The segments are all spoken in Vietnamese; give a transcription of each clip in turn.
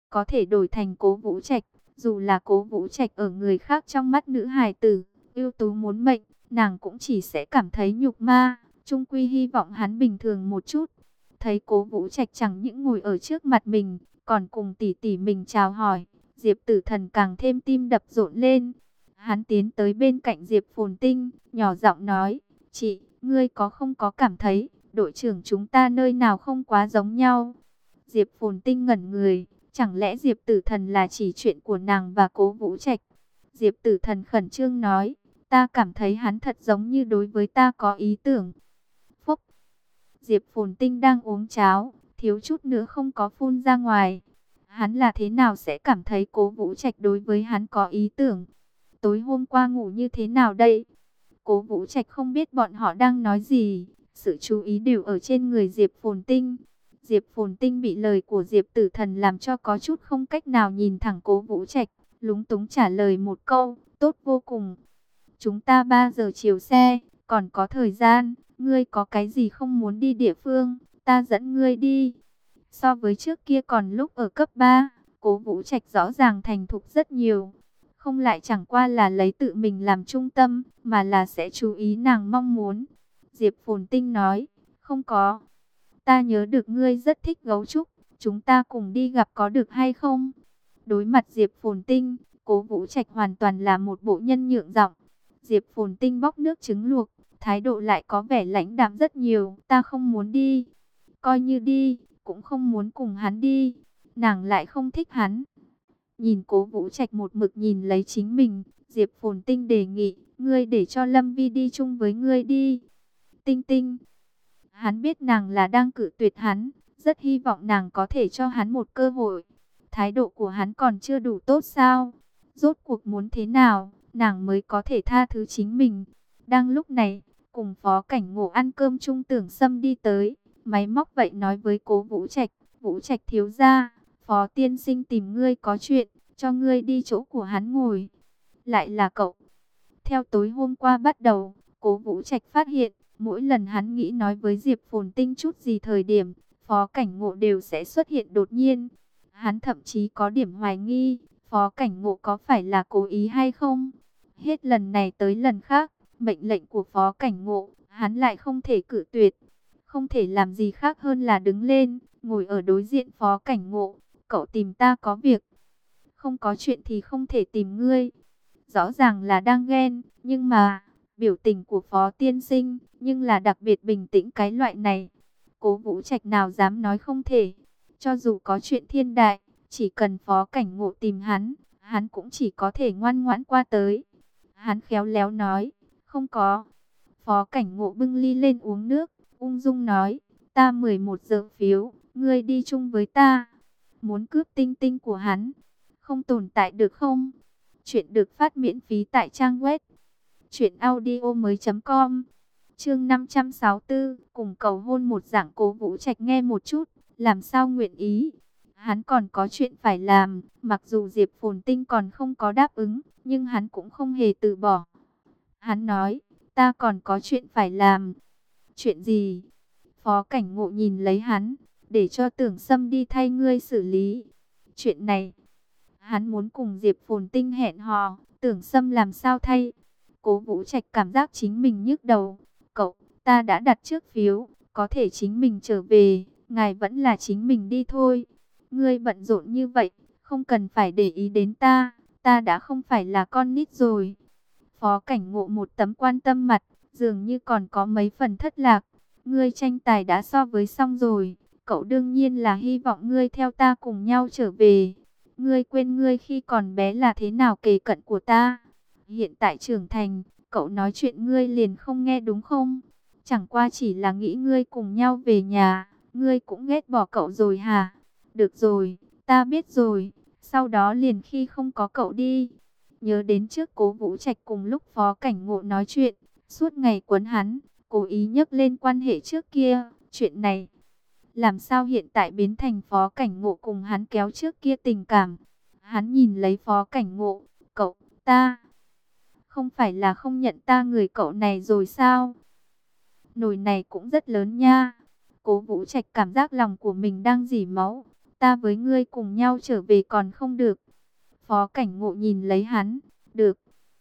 có thể đổi thành Cố Vũ Trạch. Dù là Cố Vũ Trạch ở người khác trong mắt nữ hài tử, ưu tú muốn mệnh, nàng cũng chỉ sẽ cảm thấy nhục ma. Chung quy hy vọng hắn bình thường một chút. Thấy Cố Vũ Trạch chẳng những ngồi ở trước mặt mình, còn cùng tỷ tỷ mình chào hỏi, Diệp Tử Thần càng thêm tim đập rộn lên. Hắn tiến tới bên cạnh Diệp Phồn Tinh, nhỏ giọng nói, chị, ngươi không có cảm thấy, đội trưởng chúng ta nơi nào không quá giống nhau? Diệp Phồn Tinh ngẩn người, chẳng lẽ Diệp Tử Thần là chỉ chuyện của nàng và Cố Vũ Trạch? Diệp Tử Thần khẩn trương nói, ta cảm thấy hắn thật giống như đối với ta có ý tưởng. Phúc! Diệp Phồn Tinh đang uống cháo, thiếu chút nữa không có phun ra ngoài. Hắn là thế nào sẽ cảm thấy Cố Vũ Trạch đối với hắn có ý tưởng? Tối hôm qua ngủ như thế nào đây? Cố Vũ Trạch không biết bọn họ đang nói gì, sự chú ý đều ở trên người Diệp Phồn Tinh. Diệp Phồn Tinh bị lời của Diệp Tử Thần làm cho có chút không cách nào nhìn thẳng Cố Vũ Trạch, lúng túng trả lời một câu, tốt vô cùng. Chúng ta 3 giờ chiều xe, còn có thời gian, ngươi có cái gì không muốn đi địa phương, ta dẫn ngươi đi. So với trước kia còn lúc ở cấp 3, Cố Vũ Trạch rõ ràng thành thục rất nhiều. Không lại chẳng qua là lấy tự mình làm trung tâm, mà là sẽ chú ý nàng mong muốn. Diệp Phồn Tinh nói, không có. Ta nhớ được ngươi rất thích gấu trúc, chúng ta cùng đi gặp có được hay không? Đối mặt Diệp Phồn Tinh, Cố Vũ Trạch hoàn toàn là một bộ nhân nhượng giọng. Diệp Phồn Tinh bóc nước trứng luộc, thái độ lại có vẻ lãnh đạm rất nhiều. Ta không muốn đi, coi như đi, cũng không muốn cùng hắn đi. Nàng lại không thích hắn. Nhìn Cố Vũ Trạch một mực nhìn lấy chính mình, Diệp Phồn Tinh đề nghị, ngươi để cho Lâm Vi đi chung với ngươi đi. Tinh Tinh, hắn biết nàng là đang cự tuyệt hắn, rất hy vọng nàng có thể cho hắn một cơ hội. Thái độ của hắn còn chưa đủ tốt sao? Rốt cuộc muốn thế nào, nàng mới có thể tha thứ chính mình? Đang lúc này, cùng Phó Cảnh Ngộ ăn cơm chung Tưởng Sâm đi tới, máy móc vậy nói với Cố Vũ Trạch, Vũ Trạch thiếu gia, Phó tiên sinh tìm ngươi có chuyện, cho ngươi đi chỗ của hắn ngồi. Lại là cậu. Theo tối hôm qua bắt đầu, Cố Vũ Trạch phát hiện, mỗi lần hắn nghĩ nói với Diệp Phồn Tinh chút gì thời điểm, Phó Cảnh Ngộ đều sẽ xuất hiện đột nhiên. Hắn thậm chí có điểm hoài nghi, Phó Cảnh Ngộ có phải là cố ý hay không? Hết lần này tới lần khác, mệnh lệnh của Phó Cảnh Ngộ, hắn lại không thể cự tuyệt. Không thể làm gì khác hơn là đứng lên, ngồi ở đối diện Phó Cảnh Ngộ. Cậu tìm ta có việc. Không có chuyện thì không thể tìm ngươi. Rõ ràng là đang ghen, nhưng mà, biểu tình của Phó tiên sinh, nhưng là đặc biệt bình tĩnh cái loại này. Cố Vũ Trạch nào dám nói không thể. Cho dù có chuyện thiên đại, chỉ cần Phó Cảnh Ngộ tìm hắn, hắn cũng chỉ có thể ngoan ngoãn qua tới. Hắn khéo léo nói, không có. Phó Cảnh Ngộ bưng ly lên uống nước, ung dung nói, ta 11 giờ phiếu, ngươi đi chung với ta. Muốn cướp Tinh Tinh của hắn, không tồn tại được không? Chuyện được phát miễn phí tại trang web truyệnaudiomoi.com. Chương 564, cùng cầu hôn một dạng. Cố Vũ Trạch nghe một chút, làm sao nguyện ý. Hắn còn có chuyện phải làm, mặc dù Diệp Phồn Tinh còn không có đáp ứng, nhưng hắn cũng không hề từ bỏ. Hắn nói, ta còn có chuyện phải làm. Chuyện gì? Phó Cảnh Ngộ nhìn lấy hắn, để cho Tưởng Sâm đi thay ngươi xử lý. Chuyện này, hắn muốn cùng Diệp Phồn Tinh hẹn hò, Tưởng Sâm làm sao thay? Cố Vũ Trạch cảm giác chính mình nhức đầu. Cậu, ta đã đặt trước phiếu, có thể chính mình trở về, ngài vẫn là chính mình đi thôi. Ngươi bận rộn như vậy, không cần phải để ý đến ta đã không phải là con nít rồi. Phó Cảnh Ngộ một tấm quan tâm mặt, dường như còn có mấy phần thất lạc. Ngươi tranh tài đã so với xong rồi, cậu đương nhiên là hy vọng ngươi theo ta cùng nhau trở về. Ngươi quên ngươi khi còn bé là thế nào kề cận của ta. Hiện tại trưởng thành, cậu nói chuyện ngươi liền không nghe đúng không? Chẳng qua chỉ là nghĩ ngươi cùng nhau về nhà, ngươi cũng ghét bỏ cậu rồi hả? Được rồi, ta biết rồi, sau đó liền khi không có cậu đi. Nhớ đến trước Cố Vũ Trạch cùng lúc Phó Cảnh Ngộ nói chuyện, suốt ngày quấn hắn, cố ý nhắc lên quan hệ trước kia, chuyện này. Làm sao hiện tại biến thành Phó Cảnh Ngộ cùng hắn kéo trước kia tình cảm? Hắn nhìn lấy Phó Cảnh Ngộ, cậu, ta, không phải là không nhận ta người cậu này rồi sao? Nồi này cũng rất lớn nha. Cố Vũ Trạch cảm giác lòng của mình đang rỉ máu. ta với ngươi cùng nhau trở về còn không được? Phó Cảnh Ngộ nhìn lấy hắn, được.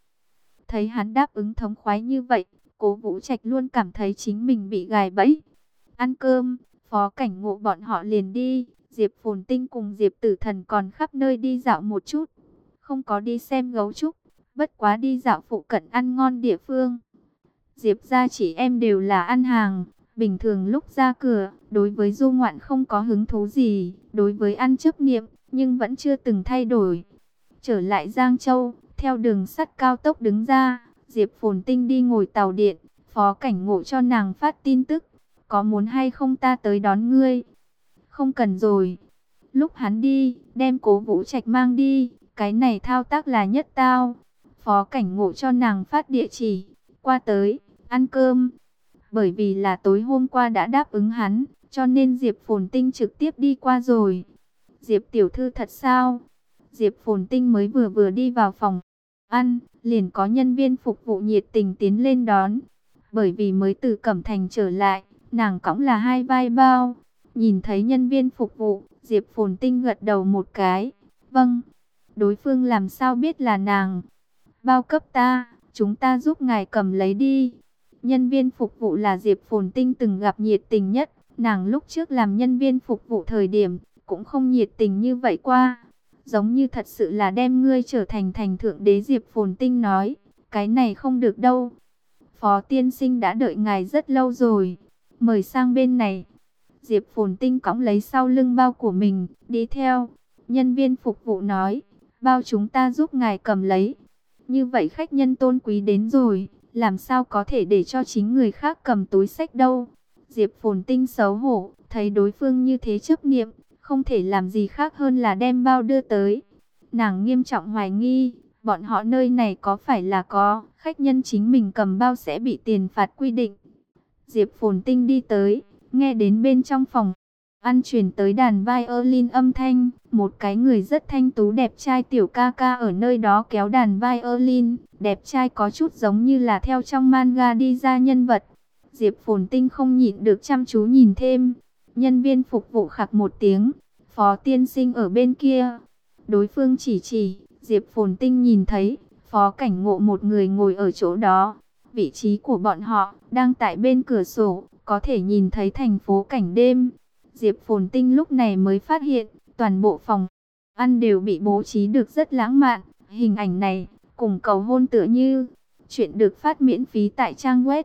Thấy hắn đáp ứng thống khoái như vậy, Cố Vũ Trạch luôn cảm thấy chính mình bị gài bẫy. Ăn cơm, Phó Cảnh Ngộ bọn họ liền đi. Diệp Phồn Tinh cùng Diệp Tử Thần còn khắp nơi đi dạo một chút. Không có đi xem gấu trúc, bất quá đi dạo phụ cận ăn ngon địa phương. Diệp gia chị em đều là ăn hàng. Bình thường lúc ra cửa, đối với du ngoạn không có hứng thú gì. Đối với ăn chấp niệm, nhưng vẫn chưa từng thay đổi. Trở lại Giang Châu, theo đường sắt cao tốc đứng ra, Diệp Phồn Tinh đi ngồi tàu điện. Phó Cảnh Ngộ cho nàng phát tin tức. Có muốn hay không ta tới đón ngươi? Không cần rồi. Lúc hắn đi, đem Cố Vũ Trạch mang đi. Cái này thao tác là nhất tao. Phó Cảnh Ngộ cho nàng phát địa chỉ. Qua tới, ăn cơm. Bởi vì là tối hôm qua đã đáp ứng hắn, cho nên Diệp Phồn Tinh trực tiếp đi qua rồi. Diệp tiểu thư thật sao? Diệp Phồn Tinh mới vừa đi vào phòng ăn, liền có nhân viên phục vụ nhiệt tình tiến lên đón. Bởi vì mới từ Cẩm Thành trở lại, nàng cõng là 2 vai bao. Nhìn thấy nhân viên phục vụ, Diệp Phồn Tinh gật đầu một cái. Vâng, đối phương làm sao biết là nàng? Bao cấp ta, chúng ta giúp ngài cầm lấy đi. Nhân viên phục vụ là Diệp Phồn Tinh từng gặp nhiệt tình nhất. Nàng lúc trước làm nhân viên phục vụ thời điểm, cũng không nhiệt tình như vậy qua. Giống như thật sự là đem ngươi trở thành thành thượng đế. Diệp Phồn Tinh nói, cái này không được đâu. Phó tiên sinh đã đợi ngài rất lâu rồi. Mời sang bên này. Diệp Phồn Tinh cõng lấy sau lưng bao của mình, đi theo. Nhân viên phục vụ nói, bao chúng ta giúp ngài cầm lấy. Như vậy khách nhân tôn quý đến rồi, làm sao có thể để cho chính người khác cầm túi xách đâu. Diệp Phồn Tinh xấu hổ, thấy đối phương như thế chấp niệm, không thể làm gì khác hơn là đem bao đưa tới. Nàng nghiêm trọng hoài nghi, bọn họ nơi này có phải là có khách nhân chính mình cầm bao sẽ bị tiền phạt quy định. Diệp Phồn Tinh đi tới, nghe đến bên trong phòng ăn truyền tới đàn violin âm thanh, một cái người rất thanh tú đẹp trai tiểu ca ca ở nơi đó kéo đàn violin, đẹp trai có chút giống như là theo trong manga đi ra nhân vật. Diệp Phồn Tinh không nhịn được chăm chú nhìn thêm. Nhân viên phục vụ khặc một tiếng, Phó tiên sinh ở bên kia. Đối phương chỉ, Diệp Phồn Tinh nhìn thấy Phó Cảnh Ngộ một người ngồi ở chỗ đó. Vị trí của bọn họ đang tại bên cửa sổ, có thể nhìn thấy thành phố cảnh đêm. Diệp Phồn Tinh lúc này mới phát hiện, toàn bộ phòng ăn đều bị bố trí được rất lãng mạn. Hình ảnh này, cùng cầu hôn tựa như. Chuyện được phát miễn phí tại trang web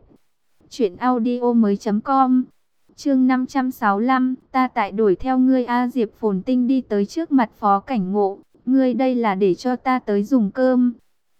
truyệnaudiomoi.com. Chương 565, ta tại đuổi theo ngươi a. Diệp Phồn Tinh đi tới trước mặt Phó Cảnh Ngộ, ngươi đây là để cho ta tới dùng cơm.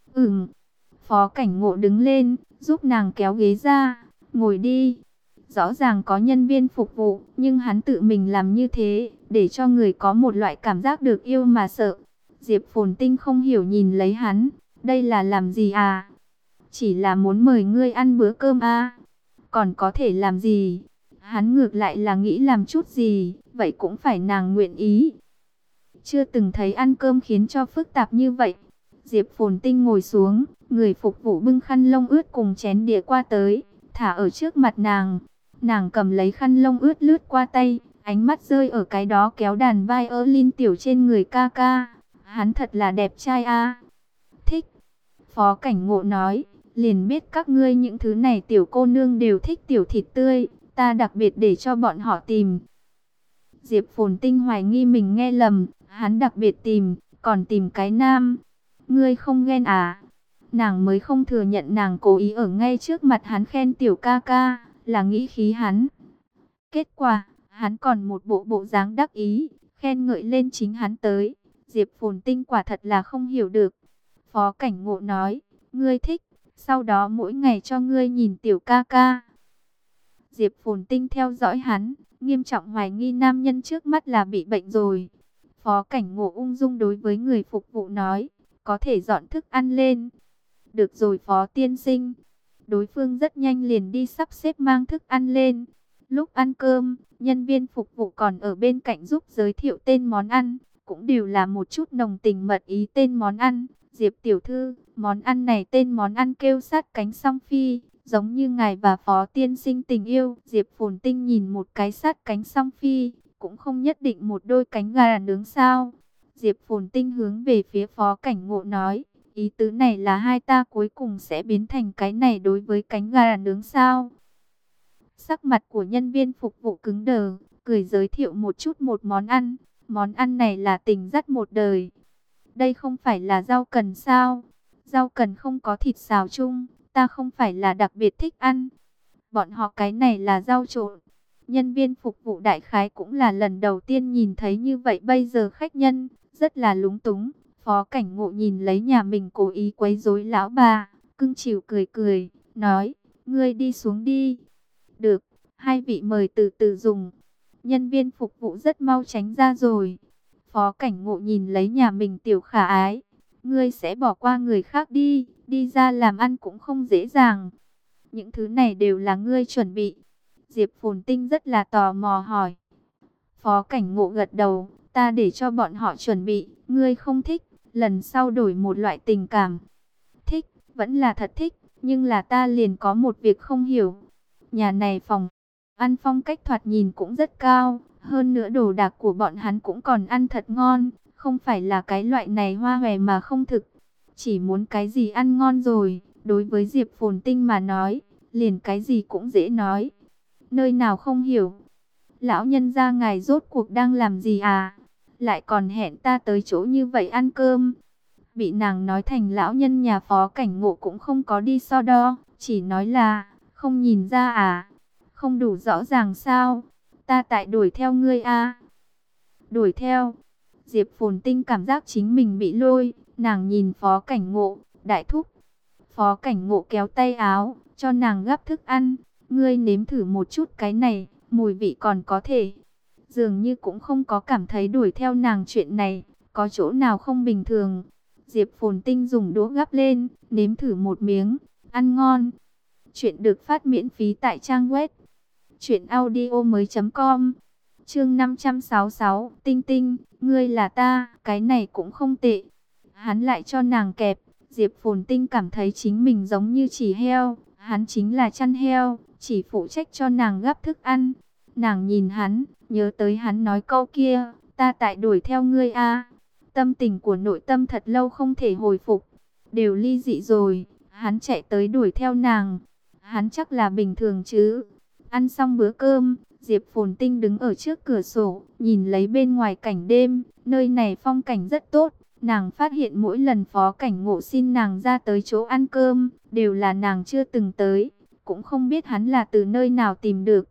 Phó Cảnh Ngộ đứng lên, giúp nàng kéo ghế ra, ngồi đi. Rõ ràng có nhân viên phục vụ, nhưng hắn tự mình làm như thế, để cho người có một loại cảm giác được yêu mà sợ. Diệp Phồn Tinh không hiểu nhìn lấy hắn, đây là làm gì à? Chỉ là muốn mời ngươi ăn bữa cơm à? Còn có thể làm gì? Hắn ngược lại là nghĩ làm chút gì, vậy cũng phải nàng nguyện ý. Chưa từng thấy ăn cơm khiến cho phức tạp như vậy. Diệp Phồn Tinh ngồi xuống, người phục vụ bưng khăn lông ướt cùng chén đĩa qua tới, thả ở trước mặt nàng. Nàng cầm lấy khăn lông ướt lướt qua tay, ánh mắt rơi ở cái đó kéo đàn violin tiểu trên người ca ca. Hắn thật là đẹp trai a. Thích. Phó Cảnh Ngộ nói, liền biết các ngươi những thứ này tiểu cô nương đều thích tiểu thịt tươi, ta đặc biệt để cho bọn họ tìm. Diệp Phồn Tinh hoài nghi mình nghe lầm, hắn đặc biệt tìm, còn tìm cái nam. Ngươi không ghen à? Nàng mới không thừa nhận nàng cố ý ở ngay trước mặt hắn khen tiểu ca ca, là nghĩ khí hắn. Kết quả, hắn còn một bộ dáng đắc ý, khen ngợi lên chính hắn tới. Diệp Phồn Tinh quả thật là không hiểu được. Phó Cảnh Ngộ nói, ngươi thích, sau đó mỗi ngày cho ngươi nhìn tiểu ca ca. Diệp Phồn Tinh theo dõi hắn, nghiêm trọng hoài nghi nam nhân trước mắt là bị bệnh rồi. Phó Cảnh Ngộ ung dung đối với người phục vụ nói, có thể dọn thức ăn lên. Được rồi Phó tiên sinh. Đối phương rất nhanh liền đi sắp xếp mang thức ăn lên. Lúc ăn cơm, nhân viên phục vụ còn ở bên cạnh giúp giới thiệu tên món ăn, cũng đều là một chút nồng tình mật ý tên món ăn. Diệp tiểu thư, món ăn này tên món ăn kêu sát cánh song phi, giống như ngài và Phó tiên sinh tình yêu. Diệp Phồn Tinh nhìn một cái sát cánh song phi, cũng không nhất định một đôi cánh gà nướng sao? Diệp Phồn Tinh hướng về phía Phó Cảnh Ngộ nói, ý tứ này là hai ta cuối cùng sẽ biến thành cái này đối với cánh gà nướng sao? Sắc mặt của nhân viên phục vụ cứng đờ, cười giới thiệu một chút một món ăn. Món ăn này là tình dắt một đời. Đây không phải là rau cần sao? Rau cần không có thịt xào chung, ta không phải là đặc biệt thích ăn. Bọn họ cái này là rau trộn. Nhân viên phục vụ đại khái cũng là lần đầu tiên nhìn thấy như vậy, bây giờ khách nhân rất là lúng túng. Phó Cảnh Ngộ nhìn lấy nhà mình cố ý quấy rối lão bà, cưng chiều cười cười, nói, ngươi đi xuống đi. Được, hai vị mời từ từ dùng. Nhân viên phục vụ rất mau tránh ra rồi. Phó Cảnh Ngộ nhìn lấy nhà mình tiểu khả ái, ngươi sẽ bỏ qua người khác đi, đi ra làm ăn cũng không dễ dàng. Những thứ này đều là ngươi chuẩn bị. Diệp Phồn Tinh rất là tò mò hỏi. Phó Cảnh Ngộ gật đầu, ta để cho bọn họ chuẩn bị, ngươi không thích, lần sau đổi một loại tình cảm. Thích, vẫn là thật thích, nhưng là ta liền có một việc không hiểu. Nhà này phòng ăn phong cách thoạt nhìn cũng rất cao, hơn nữa đồ đạc của bọn hắn cũng còn ăn thật ngon, không phải là cái loại này hoa hòe mà không thực. Chỉ muốn cái gì ăn ngon rồi, đối với Diệp Phồn Tinh mà nói, liền cái gì cũng dễ nói. Nơi nào không hiểu? Lão nhân gia ngài rốt cuộc đang làm gì à? Lại còn hẹn ta tới chỗ như vậy ăn cơm. Bị nàng nói thành lão nhân nhà Phó Cảnh Ngộ cũng không có đi so đo, chỉ nói là, không nhìn ra à? Không đủ rõ ràng sao? Ta tại đuổi theo ngươi à? Đuổi theo? Diệp Phồn Tinh cảm giác chính mình bị lôi, nàng nhìn Phó Cảnh Ngộ, đại thúc. Phó Cảnh Ngộ kéo tay áo, cho nàng gắp thức ăn. Ngươi nếm thử một chút cái này, mùi vị còn có thể. Dường như cũng không có cảm thấy đuổi theo nàng chuyện này, có chỗ nào không bình thường. Diệp Phồn Tinh dùng đũa gắp lên, nếm thử một miếng, ăn ngon. Chuyện được phát miễn phí tại trang web truyệnaudiomoi.com. Chương 566, Tinh Tinh, ngươi là ta, cái này cũng không tệ. Hắn lại cho nàng kẹp, Diệp Phồn Tinh cảm thấy chính mình giống như chỉ heo, hắn chính là chăn heo, chỉ phụ trách cho nàng gắp thức ăn. Nàng nhìn hắn, nhớ tới hắn nói câu kia, ta tại đuổi theo ngươi a. Tâm tình của nội tâm thật lâu không thể hồi phục, đều ly dị rồi, hắn chạy tới đuổi theo nàng, hắn chắc là bình thường chứ. Ăn xong bữa cơm, Diệp Phồn Tinh đứng ở trước cửa sổ, nhìn lấy bên ngoài cảnh đêm, nơi này phong cảnh rất tốt. Nàng phát hiện mỗi lần Phó Cảnh Ngộ xin nàng ra tới chỗ ăn cơm, đều là nàng chưa từng tới, cũng không biết hắn là từ nơi nào tìm được.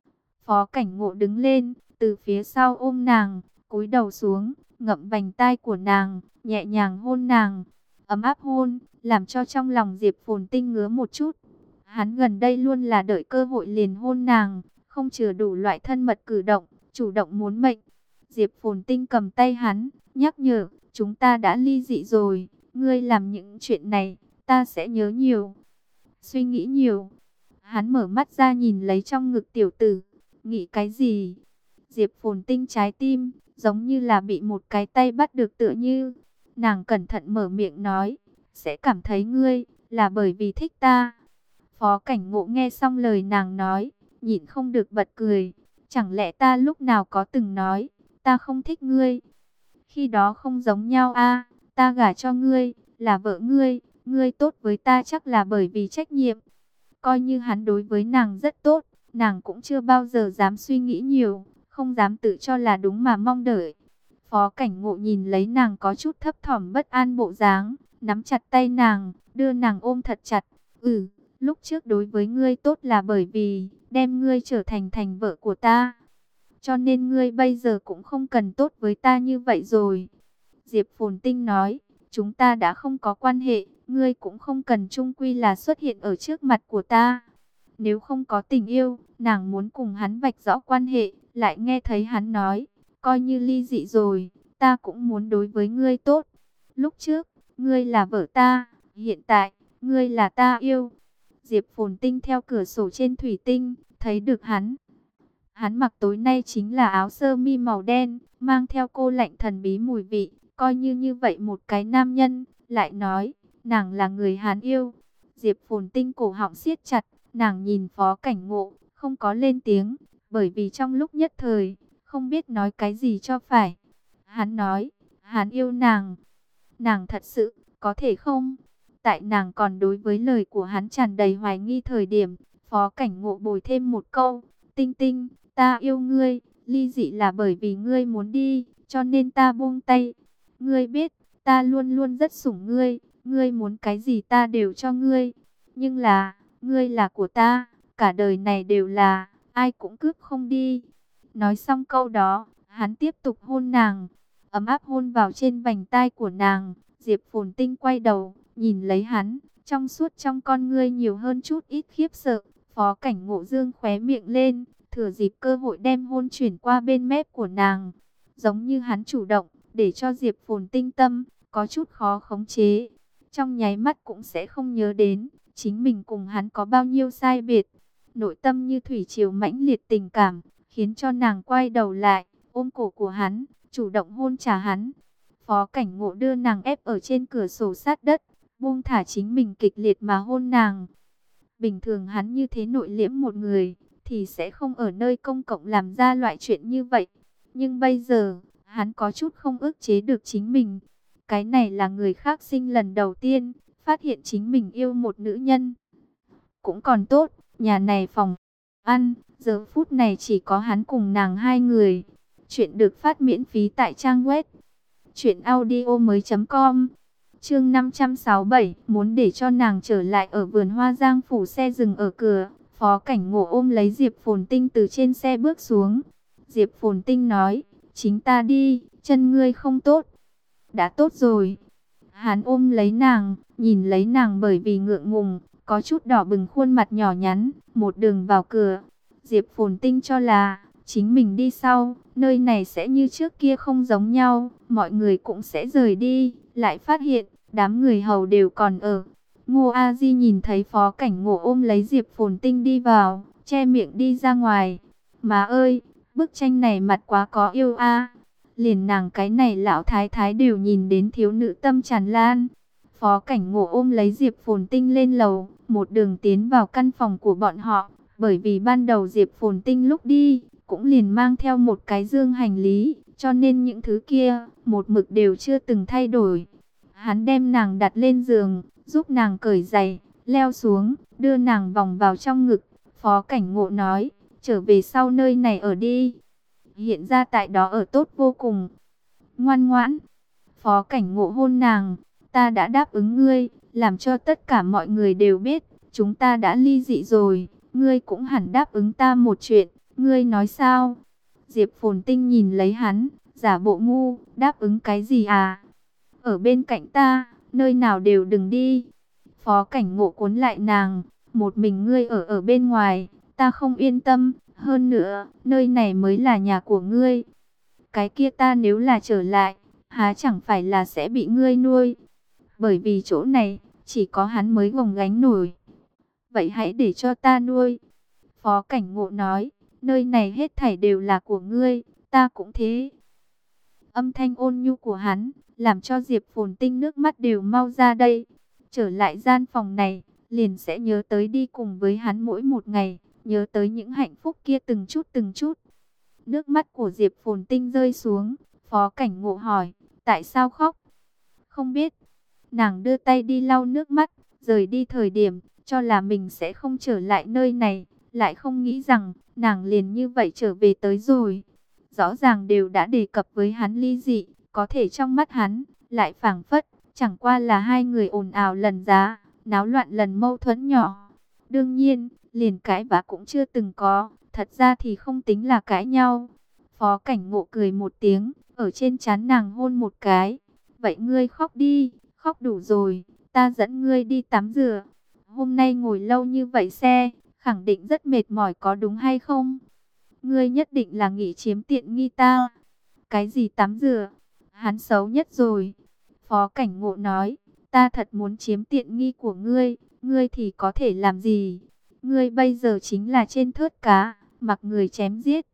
Phó Cảnh Ngộ đứng lên, từ phía sau ôm nàng, cúi đầu xuống, ngậm vành tai của nàng, nhẹ nhàng hôn nàng. Ấm áp hôn, làm cho trong lòng Diệp Phồn Tinh ngứa một chút. Hắn gần đây luôn là đợi cơ hội liền hôn nàng, không chừa đủ loại thân mật cử động, chủ động muốn mệnh. Diệp Phồn Tinh cầm tay hắn, nhắc nhở, chúng ta đã ly dị rồi, ngươi làm những chuyện này, ta sẽ nhớ nhiều, suy nghĩ nhiều. Hắn mở mắt ra nhìn lấy trong ngực tiểu tử, nghĩ cái gì? Diệp Phồn Tinh trái tim, giống như là bị một cái tay bắt được tựa như. Nàng cẩn thận mở miệng nói, sẽ cảm thấy ngươi, là bởi vì thích ta. Phó Cảnh Ngộ nghe xong lời nàng nói, nhịn không được bật cười. Chẳng lẽ ta lúc nào có từng nói, ta không thích ngươi? Khi đó không giống nhau a, ta gả cho ngươi, là vợ ngươi, ngươi tốt với ta chắc là bởi vì trách nhiệm. Coi như hắn đối với nàng rất tốt, nàng cũng chưa bao giờ dám suy nghĩ nhiều, không dám tự cho là đúng mà mong đợi. Phó Cảnh Ngộ nhìn lấy nàng có chút thấp thỏm bất an bộ dáng, nắm chặt tay nàng, đưa nàng ôm thật chặt. Lúc trước đối với ngươi tốt là bởi vì đem ngươi trở thành vợ của ta. Cho nên ngươi bây giờ cũng không cần tốt với ta như vậy rồi. Diệp Phồn Tinh nói, chúng ta đã không có quan hệ, ngươi cũng không cần chung quy là xuất hiện ở trước mặt của ta. Nếu không có tình yêu, nàng muốn cùng hắn vạch rõ quan hệ, lại nghe thấy hắn nói, coi như ly dị rồi, ta cũng muốn đối với ngươi tốt. Lúc trước, ngươi là vợ ta, hiện tại, ngươi là ta yêu. Diệp Phồn Tinh theo cửa sổ trên thủy tinh, thấy được hắn. Hắn mặc tối nay chính là áo sơ mi màu đen, mang theo cô lạnh thần bí mùi vị, coi như vậy một cái nam nhân, lại nói, nàng là người hắn yêu. Diệp Phồn Tinh cổ họng siết chặt, nàng nhìn Phó Cảnh Ngộ, không có lên tiếng, bởi vì trong lúc nhất thời, không biết nói cái gì cho phải. Hắn nói, hắn yêu nàng. Nàng thật sự, có thể không? Tại nàng còn đối với lời của hắn tràn đầy hoài nghi thời điểm, Phó Cảnh Ngộ bồi thêm một câu, Tinh Tinh, ta yêu ngươi, ly dị là bởi vì ngươi muốn đi, cho nên ta buông tay. Ngươi biết, ta luôn luôn rất sủng ngươi, ngươi muốn cái gì ta đều cho ngươi. Nhưng là, ngươi là của ta, cả đời này đều là, ai cũng cướp không đi. Nói xong câu đó, hắn tiếp tục hôn nàng, ấm áp hôn vào trên vành tai của nàng. Diệp Phồn Tinh quay đầu, nhìn lấy hắn, trong suốt trong con ngươi nhiều hơn chút ít khiếp sợ. Phó Cảnh Ngộ dương khóe miệng lên, thừa dịp cơ hội đem hôn chuyển qua bên mép của nàng. Giống như hắn chủ động, để cho Diệp Phồn Tinh tâm, có chút khó khống chế. Trong nháy mắt cũng sẽ không nhớ đến, chính mình cùng hắn có bao nhiêu sai biệt. Nội tâm như thủy triều mãnh liệt tình cảm, khiến cho nàng quay đầu lại, ôm cổ của hắn, chủ động hôn trả hắn. Phó Cảnh Ngộ đưa nàng ép ở trên cửa sổ sát đất, buông thả chính mình kịch liệt mà hôn nàng. Bình thường hắn như thế nội liễm một người, thì sẽ không ở nơi công cộng làm ra loại chuyện như vậy. Nhưng bây giờ, hắn có chút không ức chế được chính mình. Cái này là người khác sinh lần đầu tiên, phát hiện chính mình yêu một nữ nhân. Cũng còn tốt, nhà này phòng ăn, giờ phút này chỉ có hắn cùng nàng hai người. Chuyện được phát miễn phí tại trang web truyệnaudiomoi.com. Chương 567, muốn để cho nàng trở lại ở vườn hoa Giang phủ. Xe dừng ở cửa, Phó Cảnh Ngộ ôm lấy Diệp Phồn Tinh từ trên xe bước xuống. Diệp Phồn Tinh nói, chính ta đi, chân ngươi không tốt. Đã tốt rồi. Hắn ôm lấy nàng, nhìn lấy nàng bởi vì ngượng ngùng, có chút đỏ bừng khuôn mặt nhỏ nhắn, một đường vào cửa. Diệp Phồn Tinh cho là, chính mình đi sau, nơi này sẽ như trước kia không giống nhau, mọi người cũng sẽ rời đi, lại phát hiện, đám người hầu đều còn ở. Ngô A Di nhìn thấy Phó Cảnh Ngộ ôm lấy Diệp Phồn Tinh đi vào, che miệng đi ra ngoài. Má ơi, bức tranh này mặt quá có yêu a. Liền nàng cái này lão thái thái đều nhìn đến thiếu nữ tâm tràn lan. Phó Cảnh Ngộ ôm lấy Diệp Phồn Tinh lên lầu, một đường tiến vào căn phòng của bọn họ. Bởi vì ban đầu Diệp Phồn Tinh lúc đi, cũng liền mang theo một cái dương hành lý, cho nên những thứ kia, một mực đều chưa từng thay đổi. Hắn đem nàng đặt lên giường, giúp nàng cởi giày, leo xuống, đưa nàng vòng vào trong ngực. Phó Cảnh Ngộ nói, trở về sau nơi này ở đi. Hiện ra tại đó ở tốt vô cùng. Ngoan ngoãn. Phó Cảnh Ngộ hôn nàng, ta đã đáp ứng ngươi, làm cho tất cả mọi người đều biết, chúng ta đã ly dị rồi. Ngươi cũng hẳn đáp ứng ta một chuyện, ngươi nói sao? Diệp Phồn Tinh nhìn lấy hắn, giả bộ ngu, đáp ứng cái gì à? Ở bên cạnh ta, nơi nào đều đừng đi. Phó Cảnh Ngộ cuốn lại nàng, một mình ngươi ở bên ngoài, ta không yên tâm, hơn nữa, nơi này mới là nhà của ngươi. Cái kia ta nếu là trở lại, há chẳng phải là sẽ bị ngươi nuôi. Bởi vì chỗ này, chỉ có hắn mới gồng gánh nổi. Vậy hãy để cho ta nuôi. Phó Cảnh Ngộ nói, nơi này hết thảy đều là của ngươi, ta cũng thế. Âm thanh ôn nhu của hắn, làm cho Diệp Phồn Tinh nước mắt đều mau ra đây. Trở lại gian phòng này, liền sẽ nhớ tới đi cùng với hắn mỗi một ngày, nhớ tới những hạnh phúc kia từng chút từng chút. Nước mắt của Diệp Phồn Tinh rơi xuống, Phó Cảnh Ngộ hỏi, tại sao khóc? Không biết. Nàng đưa tay đi lau nước mắt, rời đi thời điểm, cho là mình sẽ không trở lại nơi này, lại không nghĩ rằng, nàng liền như vậy trở về tới rồi. Rõ ràng đều đã đề cập với hắn ly dị, có thể trong mắt hắn, lại phảng phất, chẳng qua là hai người ồn ào lần giá, náo loạn lần mâu thuẫn nhỏ. Đương nhiên, liền cãi vã cũng chưa từng có, thật ra thì không tính là cãi nhau. Phó Cảnh Ngộ cười một tiếng, ở trên trán nàng hôn một cái. Vậy ngươi khóc đi, khóc đủ rồi, ta dẫn ngươi đi tắm rửa. Hôm nay ngồi lâu như vậy xe, khẳng định rất mệt mỏi có đúng hay không? Ngươi nhất định là nghĩ chiếm tiện nghi ta. Cái gì tắm rửa? Hắn xấu nhất rồi. Phó Cảnh Ngộ nói, ta thật muốn chiếm tiện nghi của ngươi, ngươi thì có thể làm gì? Ngươi bây giờ chính là trên thớt cá, mặc người chém giết.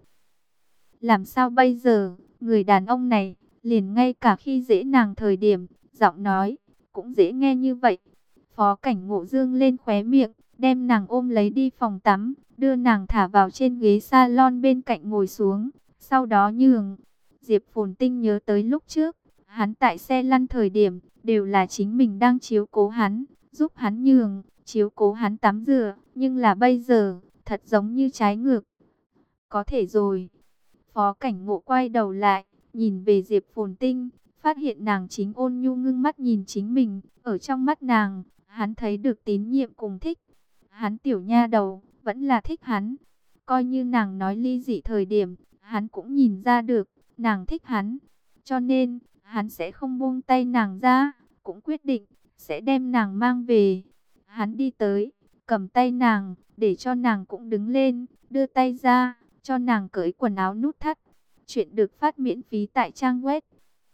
Làm sao bây giờ, người đàn ông này, liền ngay cả khi dễ nàng thời điểm, giọng nói, cũng dễ nghe như vậy. Phó Cảnh Ngộ dương lên khóe miệng, đem nàng ôm lấy đi phòng tắm, đưa nàng thả vào trên ghế salon bên cạnh ngồi xuống. sau đó nhường. Diệp Phồn Tinh nhớ tới lúc trước, hắn tại xe lăn thời điểm, đều là chính mình đang chiếu cố hắn, giúp hắn nhường, chiếu cố hắn tắm rửa, nhưng là bây giờ, thật giống như trái ngược. Có thể rồi. Phó Cảnh Ngộ quay đầu lại, nhìn về Diệp Phồn Tinh, phát hiện nàng chính ôn nhu ngưng mắt nhìn chính mình, ở trong mắt nàng, hắn thấy được tín nhiệm cùng thích. Hắn tiểu nha đầu, vẫn là thích hắn. Coi như nàng nói ly dị thời điểm, hắn cũng nhìn ra được, nàng thích hắn. Cho nên, hắn sẽ không buông tay nàng ra, cũng quyết định, sẽ đem nàng mang về. Hắn đi tới, cầm tay nàng, để cho nàng cũng đứng lên, đưa tay ra, cho nàng cởi quần áo nút thắt. Chuyện được phát miễn phí tại trang web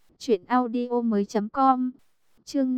truyệnaudiomoi.com. Chương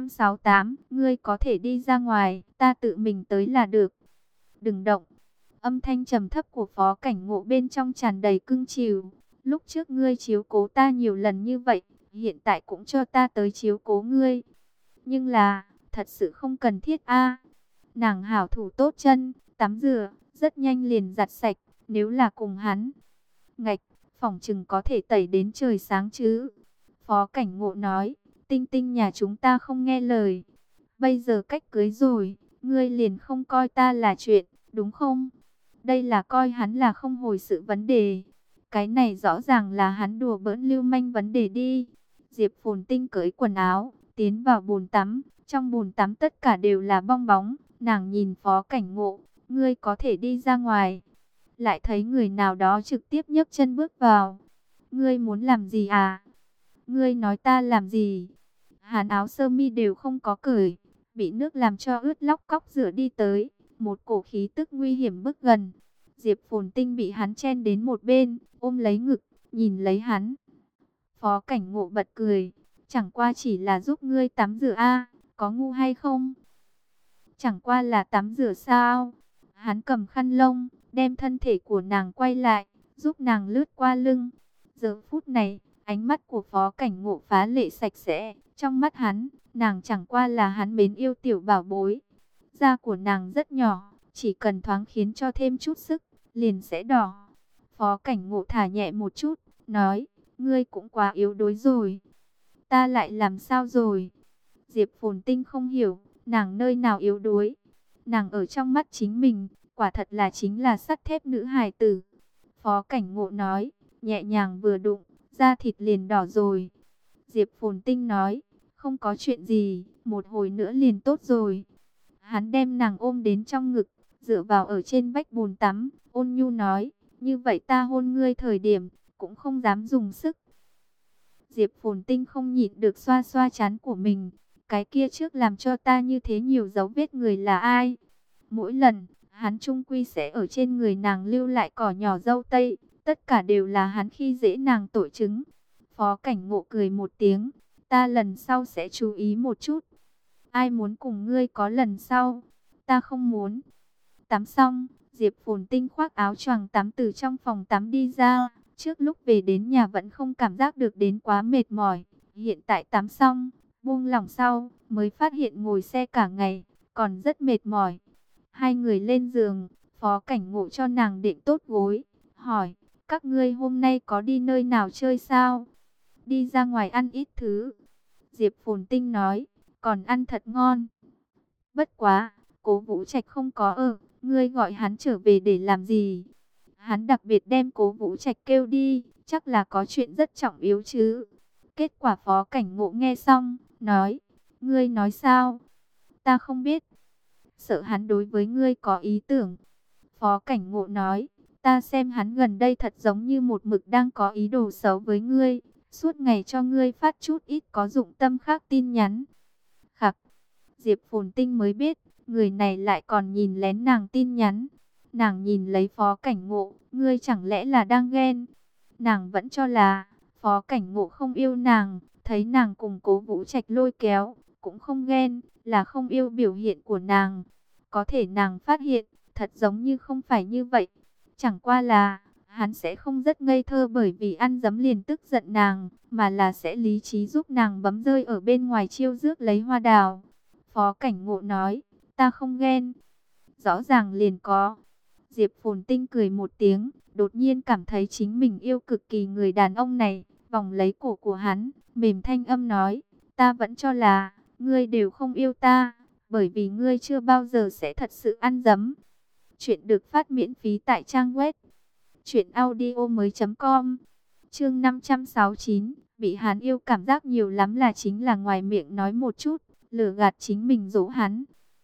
568, ngươi có thể đi ra ngoài, ta tự mình tới là được. Đừng động. Âm thanh trầm thấp của Phó Cảnh Ngộ bên trong tràn đầy cưng chiều. Lúc trước ngươi chiếu cố ta nhiều lần như vậy, hiện tại cũng cho ta tới chiếu cố ngươi. Nhưng là, thật sự không cần thiết a. Nàng hảo thủ tốt chân, tắm rửa, rất nhanh liền giặt sạch, nếu là cùng hắn. Ngạch, phỏng chừng có thể tẩy đến trời sáng chứ. Phó Cảnh Ngộ nói, Tinh Tinh nhà chúng ta không nghe lời. Bây giờ cách cưới rồi, ngươi liền không coi ta là chuyện, đúng không? Đây là coi hắn là không hồi sự vấn đề. Cái này rõ ràng là hắn đùa bỡn lưu manh vấn đề đi. Diệp Phồn Tinh cởi quần áo, tiến vào bồn tắm. Trong bồn tắm tất cả đều là bong bóng. Nàng nhìn Phó Cảnh Ngộ, ngươi có thể đi ra ngoài. Lại thấy người nào đó trực tiếp nhấc chân bước vào. Ngươi muốn làm gì à? Ngươi nói ta làm gì? Hàn áo sơ mi đều không có cởi, bị nước làm cho ướt lóc cóc rửa đi tới. Một cổ khí tức nguy hiểm bước gần. Diệp Phồn Tinh bị hắn chen đến một bên, ôm lấy ngực, nhìn lấy hắn. Phó Cảnh Ngộ bật cười, chẳng qua chỉ là giúp ngươi tắm rửa a, có ngu hay không? Chẳng qua là tắm rửa sao? Hắn cầm khăn lông, đem thân thể của nàng quay lại, giúp nàng lướt qua lưng. Giờ phút này, ánh mắt của Phó Cảnh Ngộ phá lệ sạch sẽ, trong mắt hắn, nàng chẳng qua là hắn mến yêu tiểu bảo bối. Da của nàng rất nhỏ, chỉ cần thoáng khiến cho thêm chút sức, liền sẽ đỏ. Phó Cảnh Ngộ thả nhẹ một chút, nói, ngươi cũng quá yếu đuối rồi. Ta lại làm sao rồi? Diệp Phồn Tinh không hiểu, nàng nơi nào yếu đuối. Nàng ở trong mắt chính mình, quả thật là chính là sắt thép nữ hài tử. Phó Cảnh Ngộ nói, nhẹ nhàng vừa đụng, da thịt liền đỏ rồi. Diệp Phồn Tinh nói, không có chuyện gì, một hồi nữa liền tốt rồi. Hắn đem nàng ôm đến trong ngực, dựa vào ở trên vách bồn tắm, ôn nhu nói, như vậy ta hôn ngươi thời điểm, cũng không dám dùng sức. Diệp Phồn Tinh không nhịn được xoa xoa trán của mình, cái kia trước làm cho ta như thế nhiều dấu vết người là ai? Mỗi lần, hắn chung quy sẽ ở trên người nàng lưu lại cỏ nhỏ dâu tây, tất cả đều là hắn khi dễ nàng tội chứng. Phó Cảnh Ngộ cười một tiếng, ta lần sau sẽ chú ý một chút. Ai muốn cùng ngươi có lần sau? Ta không muốn. Tắm xong, Diệp Phồn Tinh khoác áo choàng tắm từ trong phòng tắm đi ra. Trước lúc về đến nhà vẫn không cảm giác được đến quá mệt mỏi. Hiện tại tắm xong, buông lỏng sau, mới phát hiện ngồi xe cả ngày, còn rất mệt mỏi. Hai người lên giường, Phó Cảnh Ngộ cho nàng đệm tốt gối, hỏi, các ngươi hôm nay có đi nơi nào chơi sao? Đi ra ngoài ăn ít thứ. Diệp Phồn Tinh nói, còn ăn thật ngon. Bất quá, Cố Vũ Trạch không có ở, ngươi gọi hắn trở về để làm gì? Hắn đặc biệt đem Cố Vũ Trạch kêu đi, chắc là có chuyện rất trọng yếu chứ. Kết quả Phó Cảnh Ngộ nghe xong, nói, ngươi nói sao? Ta không biết. Sợ hắn đối với ngươi có ý tưởng. Phó Cảnh Ngộ nói, ta xem hắn gần đây thật giống như một mực đang có ý đồ xấu với ngươi. Suốt ngày cho ngươi phát chút ít có dụng tâm khác tin nhắn. Khắc, Diệp Phồn Tinh mới biết, người này lại còn nhìn lén nàng tin nhắn. Nàng nhìn lấy Phó Cảnh Ngộ, ngươi chẳng lẽ là đang ghen? Nàng vẫn cho là Phó Cảnh Ngộ không yêu nàng, thấy nàng cùng Cố Vũ Trạch lôi kéo, cũng không ghen, là không yêu biểu hiện của nàng. Có thể nàng phát hiện, thật giống như không phải như vậy. Chẳng qua là, hắn sẽ không rất ngây thơ bởi vì ăn dấm liền tức giận nàng, mà là sẽ lý trí giúp nàng bấm rơi ở bên ngoài chiêu rước lấy hoa đào. Phó Cảnh Ngộ nói, ta không ghen. Rõ ràng liền có. Diệp Phồn Tinh cười một tiếng, đột nhiên cảm thấy chính mình yêu cực kỳ người đàn ông này, vòng lấy cổ của hắn, mềm thanh âm nói, ta vẫn cho là ngươi đều không yêu ta, bởi vì ngươi chưa bao giờ sẽ thật sự ăn dấm. Chuyện được phát miễn phí tại trang web truyệnaudiomoi.com. Chương 569, bị hắn yêu cảm giác nhiều lắm là chính là ngoài miệng nói một chút, lừa gạt chính mình dỗ hắn.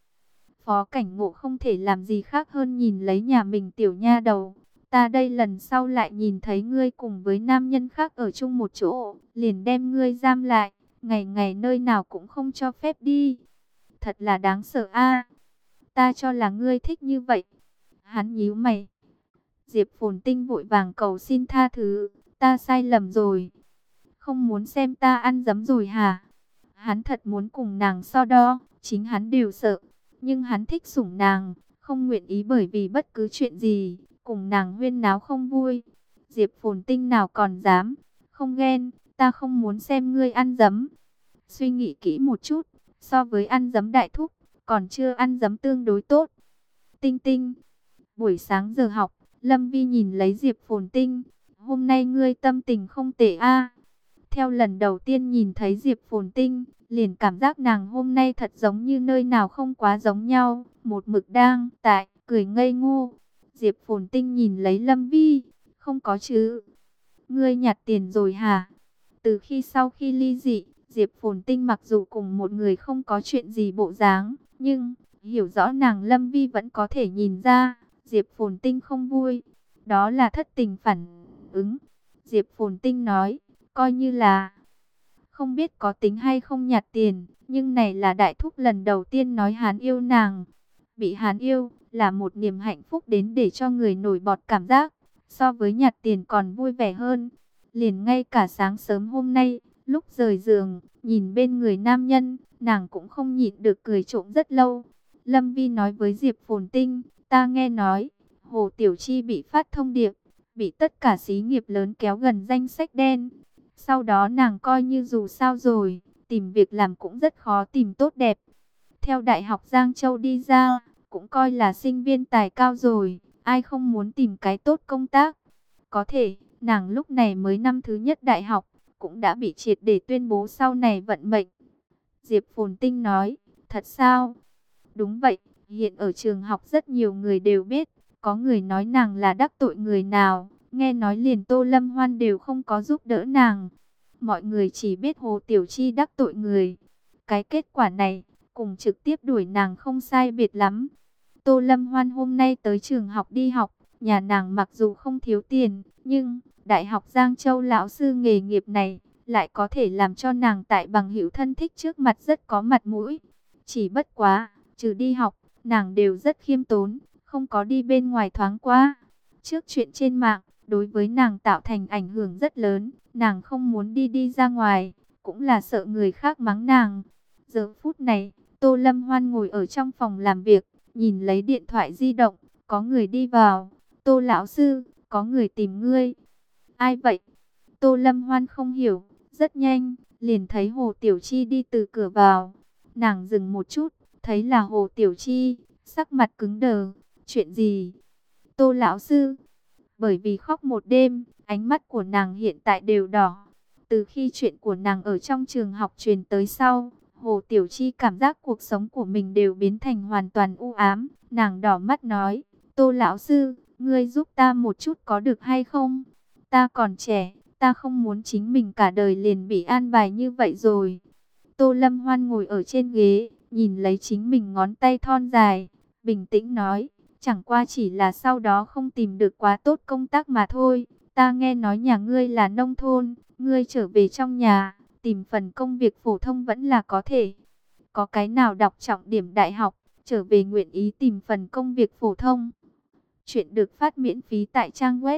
Phó Cảnh Ngộ không thể làm gì khác hơn nhìn lấy nhà mình tiểu nha đầu. Ta đây lần sau lại nhìn thấy ngươi cùng với nam nhân khác ở chung một chỗ, liền đem ngươi giam lại, ngày ngày nơi nào cũng không cho phép đi. Thật là đáng sợ a. Ta cho là ngươi thích như vậy. Hắn nhíu mày. Diệp Phồn Tinh vội vàng cầu xin tha thứ, ta sai lầm rồi. Không muốn xem ta ăn dấm rồi hả? Hắn thật muốn cùng nàng so đo, chính hắn đều sợ. Nhưng hắn thích sủng nàng, không nguyện ý bởi vì bất cứ chuyện gì, cùng nàng huyên náo không vui. Diệp Phồn Tinh nào còn dám, không ghen, ta không muốn xem ngươi ăn dấm. Suy nghĩ kỹ một chút, so với ăn dấm đại thúc, còn chưa ăn dấm tương đối tốt. Tinh Tinh, buổi sáng giờ học, Lâm Vi nhìn lấy Diệp Phồn Tinh, hôm nay ngươi tâm tình không tệ a. Theo lần đầu tiên nhìn thấy Diệp Phồn Tinh, liền cảm giác nàng hôm nay thật giống như nơi nào không quá giống nhau, một mực đang tại cười ngây ngô. Diệp Phồn Tinh nhìn lấy Lâm Vi, không có chứ. Ngươi nhặt tiền rồi hả? Từ sau khi ly dị, Diệp Phồn Tinh mặc dù cùng một người không có chuyện gì bộ dáng, nhưng hiểu rõ nàng Lâm Vi vẫn có thể nhìn ra, Diệp Phồn Tinh không vui. Đó là thất tình phản ứng. Diệp Phồn Tinh nói, coi như là không biết có tính hay không nhặt tiền, nhưng này là đại thúc lần đầu tiên nói hắn yêu nàng. Bị hắn yêu là một niềm hạnh phúc đến để cho người nổi bọt cảm giác, so với nhặt tiền còn vui vẻ hơn. Liền ngay cả sáng sớm hôm nay, lúc rời giường, nhìn bên người nam nhân, nàng cũng không nhịn được cười trộm rất lâu. Lâm Vi nói với Diệp Phồn Tinh, ta nghe nói, Hồ Tiểu Chi bị phát thông điệp, bị tất cả xí nghiệp lớn kéo gần danh sách đen. Sau đó nàng coi như dù sao rồi, tìm việc làm cũng rất khó tìm tốt đẹp. Theo Đại học Giang Châu đi ra, cũng coi là sinh viên tài cao rồi, ai không muốn tìm cái tốt công tác. Có thể, nàng lúc này mới năm thứ nhất đại học, cũng đã bị triệt để tuyên bố sau này vận mệnh. Diệp Phồn Tinh nói, thật sao? Đúng vậy, hiện ở trường học rất nhiều người đều biết, có người nói nàng là đắc tội người nào, nghe nói liền Tô Lâm Hoan đều không có giúp đỡ nàng. Mọi người chỉ biết Hồ Tiểu Chi đắc tội người. Cái kết quả này, cùng trực tiếp đuổi nàng không sai biệt lắm. Tô Lâm Hoan hôm nay tới trường học đi học, nhà nàng mặc dù không thiếu tiền, nhưng Đại học Giang Châu lão sư nghề nghiệp này lại có thể làm cho nàng tại bằng hữu thân thích trước mặt rất có mặt mũi. Chỉ bất quá, trừ đi học, nàng đều rất khiêm tốn, không có đi bên ngoài thoáng qua. Trước chuyện trên mạng, đối với nàng tạo thành ảnh hưởng rất lớn, nàng không muốn đi ra ngoài, cũng là sợ người khác mắng nàng. Giờ phút này, Tô Lâm Hoan ngồi ở trong phòng làm việc, nhìn lấy điện thoại di động, có người đi vào. Tô lão sư, có người tìm ngươi. Ai vậy? Tô Lâm Hoan không hiểu, rất nhanh, liền thấy Hồ Tiểu Chi đi từ cửa vào. Nàng dừng một chút, thấy là Hồ Tiểu Chi, sắc mặt cứng đờ. Chuyện gì? Tô lão sư, bởi vì khóc một đêm, ánh mắt của nàng hiện tại đều đỏ. Từ khi chuyện của nàng ở trong trường học truyền tới sau, Hồ Tiểu Chi cảm giác cuộc sống của mình đều biến thành hoàn toàn u ám. Nàng đỏ mắt nói, Tô lão sư, ngươi giúp ta một chút có được hay không? Ta còn trẻ, ta không muốn chính mình cả đời liền bị an bài như vậy rồi. Tô Lâm Hoan ngồi ở trên ghế, nhìn lấy chính mình ngón tay thon dài, bình tĩnh nói, chẳng qua chỉ là sau đó không tìm được quá tốt công tác mà thôi. Ta nghe nói nhà ngươi là nông thôn, ngươi trở về trong nhà, tìm phần công việc phổ thông vẫn là có thể. Có cái nào đọc trọng điểm đại học, trở về nguyện ý tìm phần công việc phổ thông. Chuyện được phát miễn phí tại trang web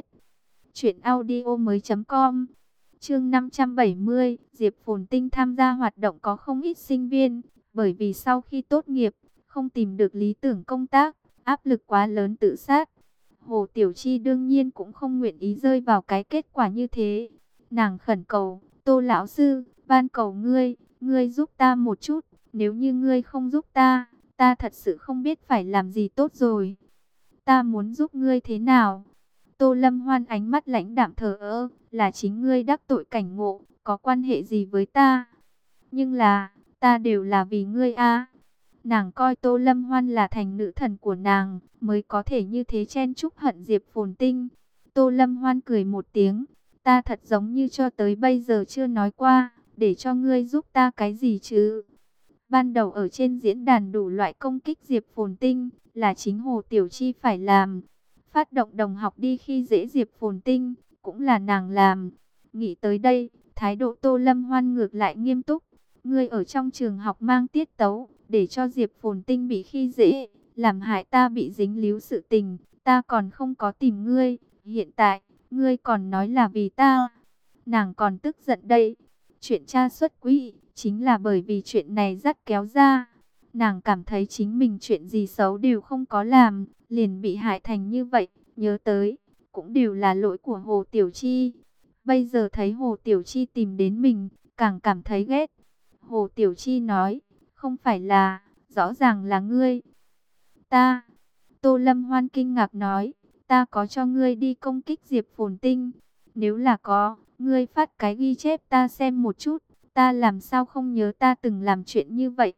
truyệnaudiomoi.com. Chương 570, Diệp Phồn Tinh tham gia hoạt động có không ít sinh viên, bởi vì sau khi tốt nghiệp, không tìm được lý tưởng công tác, áp lực quá lớn tự sát. Hồ Tiểu Chi đương nhiên cũng không nguyện ý rơi vào cái kết quả như thế. Nàng khẩn cầu, Tô lão sư, van cầu ngươi giúp ta một chút, nếu như ngươi không giúp ta, ta thật sự không biết phải làm gì tốt rồi. Ta muốn giúp ngươi thế nào? Tô Lâm Hoan ánh mắt lãnh đạm thờ ơ, là chính ngươi đắc tội Cảnh Ngộ, có quan hệ gì với ta? Nhưng là, ta đều là vì ngươi a. Nàng coi Tô Lâm Hoan là thành nữ thần của nàng, mới có thể như thế chen chúc hận Diệp Phồn Tinh. Tô Lâm Hoan cười một tiếng, ta thật giống như cho tới bây giờ chưa nói qua, để cho ngươi giúp ta cái gì chứ? Ban đầu ở trên diễn đàn đủ loại công kích Diệp Phồn Tinh, là chính Hồ Tiểu Chi phải làm. Phát động đồng học đi khi dễ Diệp Phồn Tinh, cũng là nàng làm. Nghĩ tới đây, thái độ Tô Lâm Hoan ngược lại nghiêm túc. Ngươi ở trong trường học mang tiết tấu, để cho Diệp Phồn Tinh bị khi dễ, làm hại ta bị dính líu sự tình, ta còn không có tìm ngươi, hiện tại, ngươi còn nói là vì ta. Nàng còn tức giận đây. Chuyện tra xuất quỹ, chính là bởi vì chuyện này dắt kéo ra. Nàng cảm thấy chính mình chuyện gì xấu đều không có làm, liền bị hại thành như vậy, nhớ tới, cũng đều là lỗi của Hồ Tiểu Chi. Bây giờ thấy Hồ Tiểu Chi tìm đến mình, càng cảm thấy ghét. Hồ Tiểu Chi nói, không phải là, rõ ràng là ngươi. Ta, Tô Lâm Hoan kinh ngạc nói, ta có cho ngươi đi công kích Diệp Phồn Tinh. Nếu là có, ngươi phát cái ghi chép ta xem một chút, ta làm sao không nhớ ta từng làm chuyện như vậy.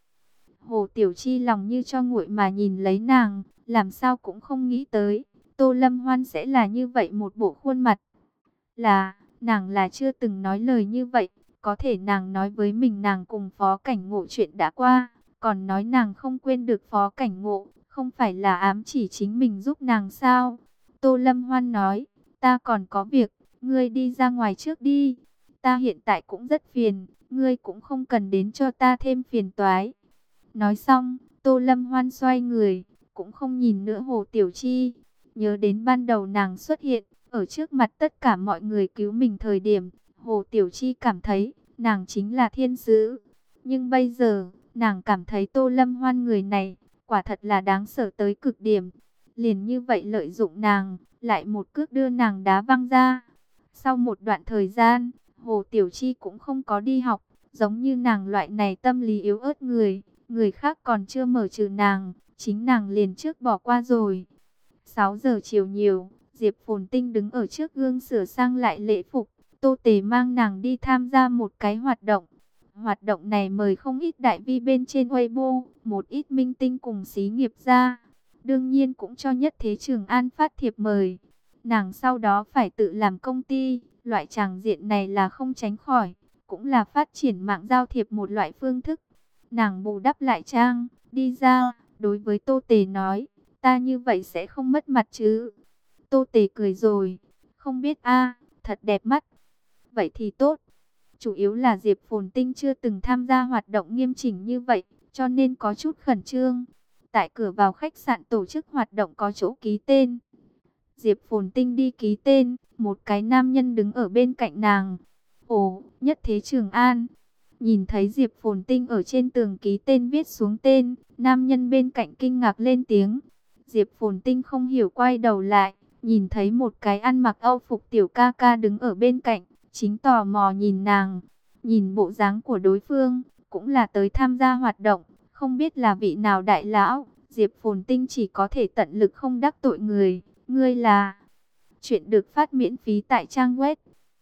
Hồ Tiểu Chi lòng như cho nguội mà nhìn lấy nàng, làm sao cũng không nghĩ tới, Tô Lâm Hoan sẽ là như vậy một bộ khuôn mặt. Nàng là chưa từng nói lời như vậy, có thể nàng nói với mình nàng cùng Phó Cảnh Ngộ chuyện đã qua, còn nói nàng không quên được Phó Cảnh Ngộ, không phải là ám chỉ chính mình giúp nàng sao? Tô Lâm Hoan nói, ta còn có việc, ngươi đi ra ngoài trước đi, ta hiện tại cũng rất phiền, ngươi cũng không cần đến cho ta thêm phiền toái. Nói xong, Tô Lâm Hoan xoay người, cũng không nhìn nữa Hồ Tiểu Chi, nhớ đến ban đầu nàng xuất hiện, ở trước mặt tất cả mọi người cứu mình thời điểm, Hồ Tiểu Chi cảm thấy nàng chính là thiên sứ. Nhưng bây giờ, nàng cảm thấy Tô Lâm Hoan người này, quả thật là đáng sợ tới cực điểm. Liền như vậy lợi dụng nàng, lại một cước đưa nàng đá văng ra. Sau một đoạn thời gian, Hồ Tiểu Chi cũng không có đi học, giống như nàng loại này tâm lý yếu ớt người khác còn chưa mở trừ nàng, chính nàng liền trước bỏ qua rồi. 6 giờ chiều nhiều, Diệp Phồn Tinh đứng ở trước gương sửa sang lại lễ phục, Tô Tề mang nàng đi tham gia một cái hoạt động. Hoạt động này mời không ít đại vi bên trên Weibo, một ít minh tinh cùng xí nghiệp ra. Đương nhiên cũng cho Nhất Thế Trường An phát thiệp mời. Nàng sau đó phải tự làm công ty, loại tràng diện này là không tránh khỏi, cũng là phát triển mạng giao thiệp một loại phương thức. Nàng bù đắp lại trang, đi ra, đối với Tô Tề nói, ta như vậy sẽ không mất mặt chứ. Tô Tề cười rồi, không biết a, thật đẹp mắt. Vậy thì tốt. Chủ yếu là Diệp Phồn Tinh chưa từng tham gia hoạt động nghiêm chỉnh như vậy, cho nên có chút khẩn trương. Tại cửa vào khách sạn tổ chức hoạt động có chỗ ký tên. Diệp Phồn Tinh đi ký tên, một cái nam nhân đứng ở bên cạnh nàng. Ồ, Nhất Thế Trường An. Nhìn thấy Diệp Phồn Tinh ở trên tường ký tên viết xuống tên, nam nhân bên cạnh kinh ngạc lên tiếng. Diệp Phồn Tinh không hiểu quay đầu lại, nhìn thấy một cái ăn mặc âu phục tiểu ca ca đứng ở bên cạnh, chính tò mò nhìn nàng. Nhìn bộ dáng của đối phương, cũng là tới tham gia hoạt động, không biết là vị nào đại lão. Diệp Phồn Tinh chỉ có thể tận lực không đắc tội người. Ngươi là... Chuyện được phát miễn phí tại trang web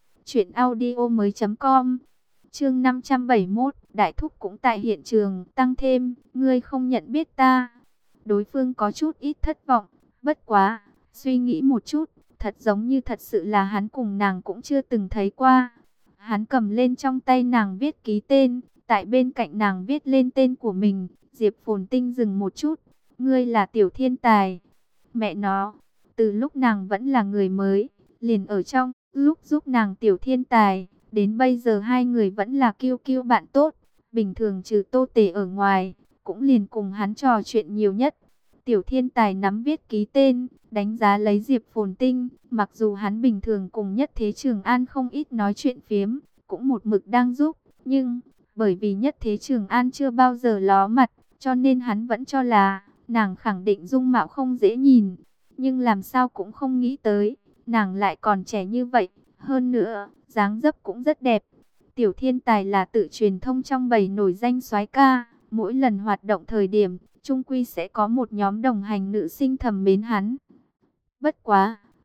truyệnaudiomoi.com. Chương 571, Đại Thúc cũng tại hiện trường, tăng thêm, ngươi không nhận biết ta. Đối phương có chút ít thất vọng, bất quá, suy nghĩ một chút, thật giống như thật sự là hắn cùng nàng cũng chưa từng thấy qua. Hắn cầm lên trong tay nàng viết ký tên, tại bên cạnh nàng viết lên tên của mình. Diệp Phồn Tinh dừng một chút, ngươi là Tiểu Thiên Tài. Mẹ nó, từ lúc nàng vẫn là người mới, liền ở trong lúc giúp nàng Tiểu Thiên Tài, đến bây giờ hai người vẫn là kiêu kiêu bạn tốt. Bình thường trừ Tô Tề ở ngoài, cũng liền cùng hắn trò chuyện nhiều nhất. Tiểu Thiên Tài nắm viết ký tên, đánh giá lấy Diệp Phồn Tinh. Mặc dù hắn bình thường cùng Nhất Thế Trường An không ít nói chuyện phiếm, cũng một mực đang giúp. Nhưng, bởi vì Nhất Thế Trường An chưa bao giờ ló mặt, cho nên hắn vẫn cho là nàng khẳng định dung mạo không dễ nhìn. Nhưng làm sao cũng không nghĩ tới, nàng lại còn trẻ như vậy. Hơn nữa, dáng dấp cũng rất đẹp. Tiểu Thiên Tài là tự truyền thông trong bầy nổi danh soái ca. Mỗi lần hoạt động thời điểm, chung quy sẽ có một nhóm đồng hành nữ sinh thầm mến hắn. Bất quá,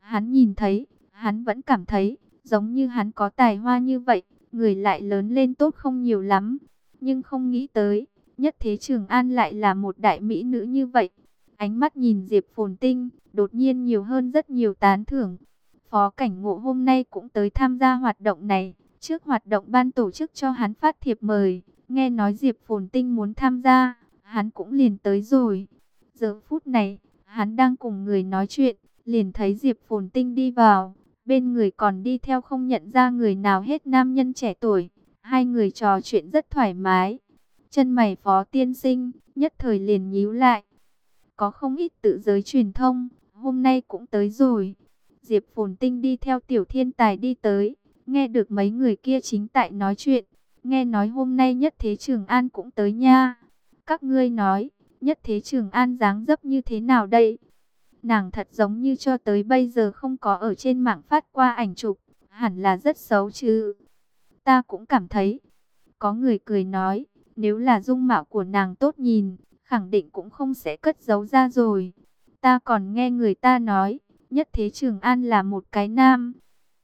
Hắn nhìn thấy, hắn vẫn cảm thấy, giống như hắn có tài hoa như vậy, người lại lớn lên tốt không nhiều lắm. Nhưng không nghĩ tới, Nhất Thế Trường An lại là một đại mỹ nữ như vậy. Ánh mắt nhìn Diệp Phồn Tinh, đột nhiên nhiều hơn rất nhiều tán thưởng. Phó Cảnh Ngộ hôm nay cũng tới tham gia hoạt động này. Trước hoạt động ban tổ chức cho hắn phát thiệp mời, nghe nói Diệp Phồn Tinh muốn tham gia, hắn cũng liền tới rồi. Giờ phút này, hắn đang cùng người nói chuyện, liền thấy Diệp Phồn Tinh đi vào. Bên người còn đi theo không nhận ra người nào hết nam nhân trẻ tuổi. Hai người trò chuyện rất thoải mái. Chân mày Phó tiên sinh, nhất thời liền nhíu lại. Có không ít tự giới truyền thông, hôm nay cũng tới rồi. Diệp Phồn Tinh đi theo Tiểu Thiên Tài đi tới, nghe được mấy người kia chính tại nói chuyện. Nghe nói hôm nay Nhất Thế Trường An cũng tới nha. Các ngươi nói, Nhất Thế Trường An dáng dấp như thế nào đây? Nàng thật giống như cho tới bây giờ không có ở trên mạng phát qua ảnh chụp, hẳn là rất xấu chứ. Ta cũng cảm thấy. Có người cười nói, nếu là dung mạo của nàng tốt nhìn, khẳng định cũng không sẽ cất giấu ra rồi. Ta còn nghe người ta nói, Nhất Thế Trường An là một cái nam.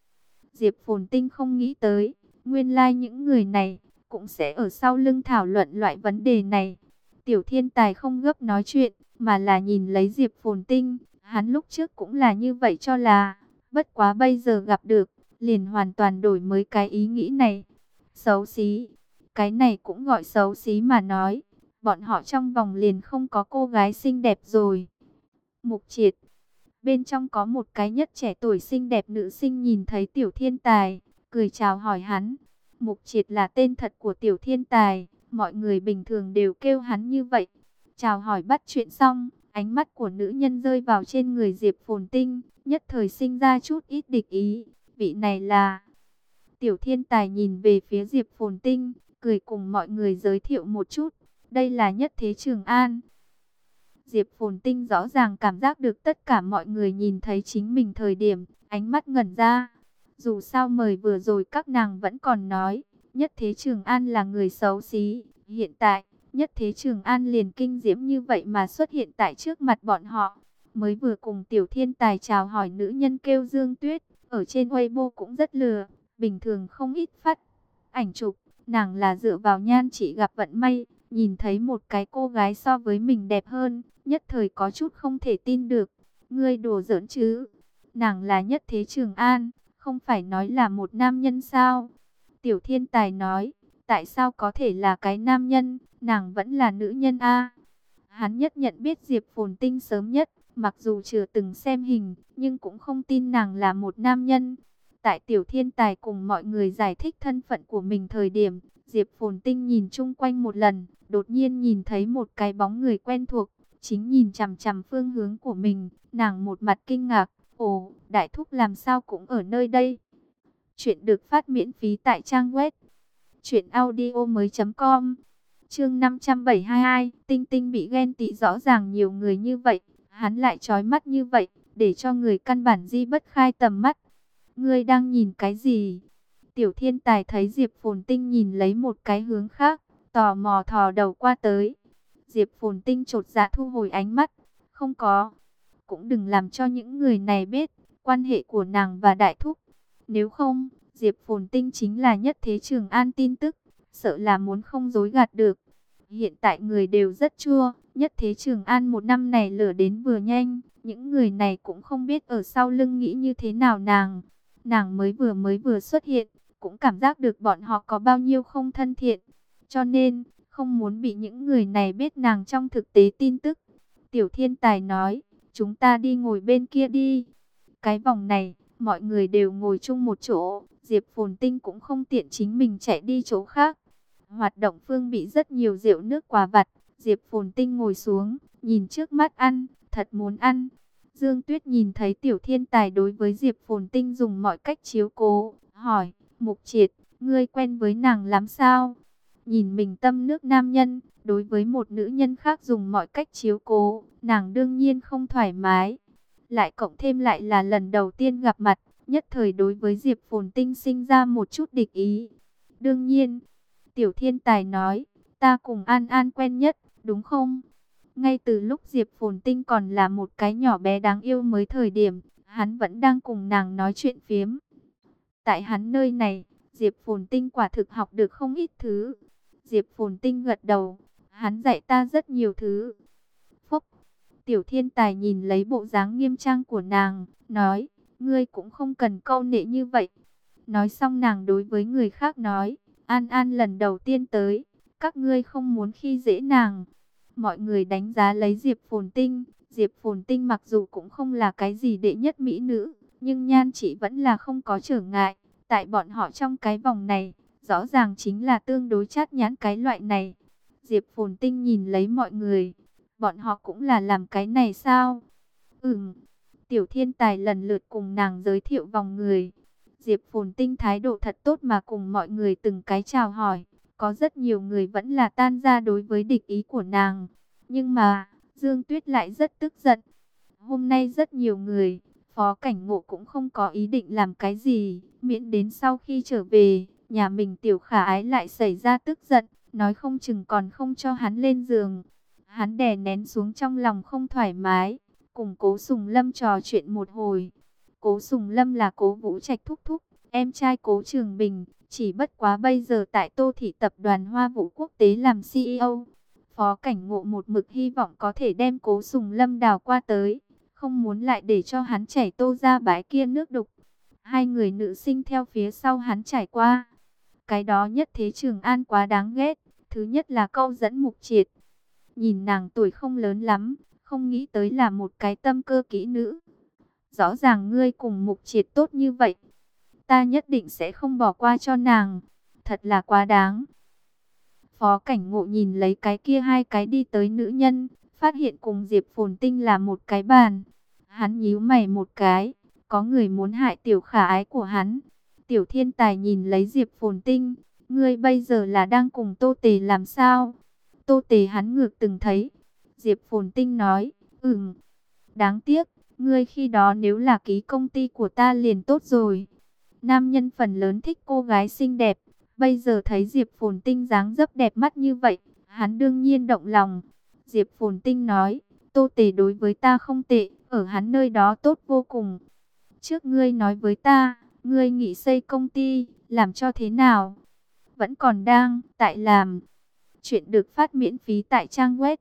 Diệp Phồn Tinh không nghĩ tới, nguyên lai những người này cũng sẽ ở sau lưng thảo luận loại vấn đề này. Tiểu Thiên Tài không gấp nói chuyện, mà là nhìn lấy Diệp Phồn Tinh. Hắn lúc trước cũng là như vậy cho là, bất quá bây giờ gặp được, liền hoàn toàn đổi mới cái ý nghĩ này. Xấu xí, cái này cũng gọi xấu xí mà nói, bọn họ trong vòng liền không có cô gái xinh đẹp rồi. Mục Triệt, bên trong có một cái nhất trẻ tuổi xinh đẹp nữ sinh nhìn thấy Tiểu Thiên Tài, cười chào hỏi hắn. Mục Triệt là tên thật của Tiểu Thiên Tài, mọi người bình thường đều kêu hắn như vậy. Chào hỏi bắt chuyện xong, ánh mắt của nữ nhân rơi vào trên người Diệp Phồn Tinh, nhất thời sinh ra chút ít địch ý. Vị này là... Tiểu Thiên Tài nhìn về phía Diệp Phồn Tinh, cười cùng mọi người giới thiệu một chút. Đây là Nhất Thế Trường An. Diệp Phồn Tinh rõ ràng cảm giác được tất cả mọi người nhìn thấy chính mình thời điểm, ánh mắt ngẩn ra. Dù sao mời vừa rồi các nàng vẫn còn nói, Nhất Thế Trường An là người xấu xí. Hiện tại, Nhất Thế Trường An liền kinh diễm như vậy mà xuất hiện tại trước mặt bọn họ. Mới vừa cùng Tiểu Thiên Tài chào hỏi nữ nhân kêu Dương Tuyết, ở trên Weibo cũng rất lừa, bình thường không ít phát ảnh chụp. Nàng là dựa vào nhan chỉ gặp vận may, nhìn thấy một cái cô gái so với mình đẹp hơn, nhất thời có chút không thể tin được. Ngươi đùa giỡn chứ? Nàng là Nhất Thế Trường An, không phải nói là một nam nhân sao? Tiểu Thiên Tài nói, tại sao có thể là cái nam nhân, nàng vẫn là nữ nhân a? Hắn nhất nhận biết Diệp Phồn Tinh sớm nhất, mặc dù chưa từng xem hình, nhưng cũng không tin nàng là một nam nhân. Tại Tiểu Thiên Tài cùng mọi người giải thích thân phận của mình thời điểm, Diệp Phồn Tinh nhìn chung quanh một lần, đột nhiên nhìn thấy một cái bóng người quen thuộc, chính nhìn chằm chằm phương hướng của mình, nàng một mặt kinh ngạc, ồ, đại thúc làm sao cũng ở nơi đây. Chuyện được phát miễn phí tại trang web truyệnaudiomoi.com. Chương 572, Tinh Tinh bị ghen tị, rõ ràng nhiều người như vậy, hắn lại chói mắt như vậy, để cho người căn bản di bất khai tầm mắt. Ngươi đang nhìn cái gì? Tiểu Thiên Tài thấy Diệp Phồn Tinh nhìn lấy một cái hướng khác, tò mò thò đầu qua tới. Diệp Phồn Tinh chột dạ thu hồi ánh mắt, không có. Cũng đừng làm cho những người này biết quan hệ của nàng và đại thúc. Nếu không, Diệp Phồn Tinh chính là Nhất Thế Trường An tin tức, sợ là muốn không dối gạt được. Hiện tại người đều rất chua, Nhất Thế Trường An một năm này lửa đến vừa nhanh, những người này cũng không biết ở sau lưng nghĩ như thế nào nàng. Nàng mới vừa xuất hiện, cũng cảm giác được bọn họ có bao nhiêu không thân thiện. Cho nên, không muốn bị những người này biết nàng trong thực tế tin tức. Tiểu Thiên Tài nói, chúng ta đi ngồi bên kia đi. Cái vòng này, mọi người đều ngồi chung một chỗ, Diệp Phồn Tinh cũng không tiện chính mình chạy đi chỗ khác. Hoạt động phương bị rất nhiều rượu nước quà vặt, Diệp Phồn Tinh ngồi xuống, nhìn trước mắt ăn, thật muốn ăn. Dương Tuyết nhìn thấy Tiểu Thiên Tài đối với Diệp Phồn Tinh dùng mọi cách chiếu cố, hỏi, Mục Triệt, ngươi quen với nàng lắm sao? Nhìn mình tâm nước nam nhân, đối với một nữ nhân khác dùng mọi cách chiếu cố, nàng đương nhiên không thoải mái. Lại cộng thêm lại là lần đầu tiên gặp mặt, nhất thời đối với Diệp Phồn Tinh sinh ra một chút địch ý. Đương nhiên, Tiểu Thiên Tài nói, ta cùng An An quen nhất, đúng không? Ngay từ lúc Diệp Phồn Tinh còn là một cái nhỏ bé đáng yêu mới thời điểm, hắn vẫn đang cùng nàng nói chuyện phiếm. Tại hắn nơi này, Diệp Phồn Tinh quả thực học được không ít thứ. Diệp Phồn Tinh gật đầu, hắn dạy ta rất nhiều thứ. Phúc, Tiểu Thiên Tài nhìn lấy bộ dáng nghiêm trang của nàng, nói, ngươi cũng không cần câu nệ như vậy. Nói xong nàng đối với người khác nói, An An lần đầu tiên tới, các ngươi không muốn khi dễ nàng. Mọi người đánh giá lấy Diệp Phồn Tinh. Diệp Phồn Tinh mặc dù cũng không là cái gì đệ nhất mỹ nữ, nhưng nhan chỉ vẫn là không có trở ngại. Tại bọn họ trong cái vòng này, rõ ràng chính là tương đối chát nhãn cái loại này. Diệp Phồn Tinh nhìn lấy mọi người, bọn họ cũng là làm cái này sao? Tiểu Thiên Tài lần lượt cùng nàng giới thiệu vòng người. Diệp Phồn Tinh thái độ thật tốt mà cùng mọi người từng cái chào hỏi. Có rất nhiều người vẫn là tan ra đối với địch ý của nàng. Nhưng mà, Dương Tuyết lại rất tức giận. Hôm nay rất nhiều người, Phó Cảnh Ngộ cũng không có ý định làm cái gì. Miễn đến sau khi trở về, nhà mình Tiểu Khả Ái lại xảy ra tức giận. Nói không chừng còn không cho hắn lên giường. Hắn đè nén xuống trong lòng không thoải mái. Cùng Cố Sùng Lâm trò chuyện một hồi. Cố Sùng Lâm là Cố Vũ Trạch thúc thúc, em trai Cố Trường Bình, chỉ bất quá bây giờ tại Tô Thị Tập đoàn Hoa Vũ Quốc tế làm CEO. Phó Cảnh Ngộ một mực hy vọng có thể đem Cố Sùng Lâm đào qua tới, không muốn lại để cho hắn chảy Tô ra bãi kia nước đục. Hai người nữ sinh theo phía sau hắn trải qua. Cái đó Nhất Thế Trường An quá đáng ghét, thứ nhất là câu dẫn Mục Triệt. Nhìn nàng tuổi không lớn lắm, không nghĩ tới là một cái tâm cơ kỹ nữ. Rõ ràng ngươi cùng Mục Triệt tốt như vậy, ta nhất định sẽ không bỏ qua cho nàng. Thật là quá đáng. Phó Cảnh Ngộ nhìn lấy cái kia hai cái đi tới nữ nhân, phát hiện cùng Diệp Phồn Tinh là một cái bàn. Hắn nhíu mày một cái, có người muốn hại Tiểu Khả Ái của hắn. Tiểu Thiên Tài nhìn lấy Diệp Phồn Tinh, ngươi bây giờ là đang cùng Tô Tề làm sao? Tô Tề hắn ngược từng thấy. Diệp Phồn Tinh nói, đáng tiếc, ngươi khi đó nếu là ký công ty của ta liền tốt rồi. Nam nhân phần lớn thích cô gái xinh đẹp, bây giờ thấy Diệp Phồn Tinh dáng dấp đẹp mắt như vậy, hắn đương nhiên động lòng. Diệp Phồn Tinh nói, Tô Tề đối với ta không tệ, ở hắn nơi đó tốt vô cùng. Trước ngươi nói với ta, ngươi nghĩ xây công ty, làm cho thế nào? Vẫn còn đang, tại làm. Chuyện được phát miễn phí tại trang web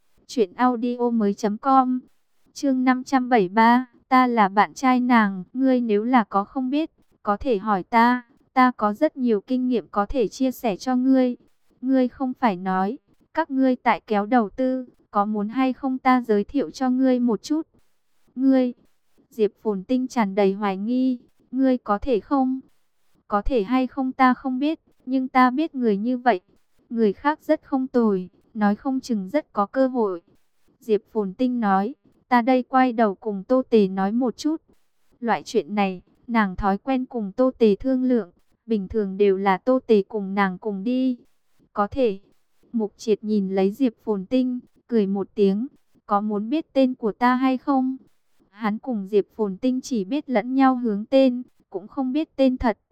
truyệnaudiomoi.com. Chương 573, ta là bạn trai nàng, ngươi nếu là có không biết, có thể hỏi ta, ta có rất nhiều kinh nghiệm có thể chia sẻ cho ngươi. Ngươi không phải nói, các ngươi tại kéo đầu tư, có muốn hay không ta giới thiệu cho ngươi một chút? Ngươi, Diệp Phồn Tinh tràn đầy hoài nghi, ngươi có thể không? Có thể hay không ta không biết, nhưng ta biết người như vậy, người khác rất không tồi, nói không chừng rất có cơ hội. Diệp Phồn Tinh nói, ta đây quay đầu cùng Tô Tề nói một chút. Loại chuyện này, nàng thói quen cùng Tô Tề thương lượng, bình thường đều là Tô Tề cùng nàng cùng đi. Có thể. Mục Triệt nhìn lấy Diệp Phồn Tinh, cười một tiếng, có muốn biết tên của ta hay không? Hắn cùng Diệp Phồn Tinh chỉ biết lẫn nhau hướng tên, cũng không biết tên thật.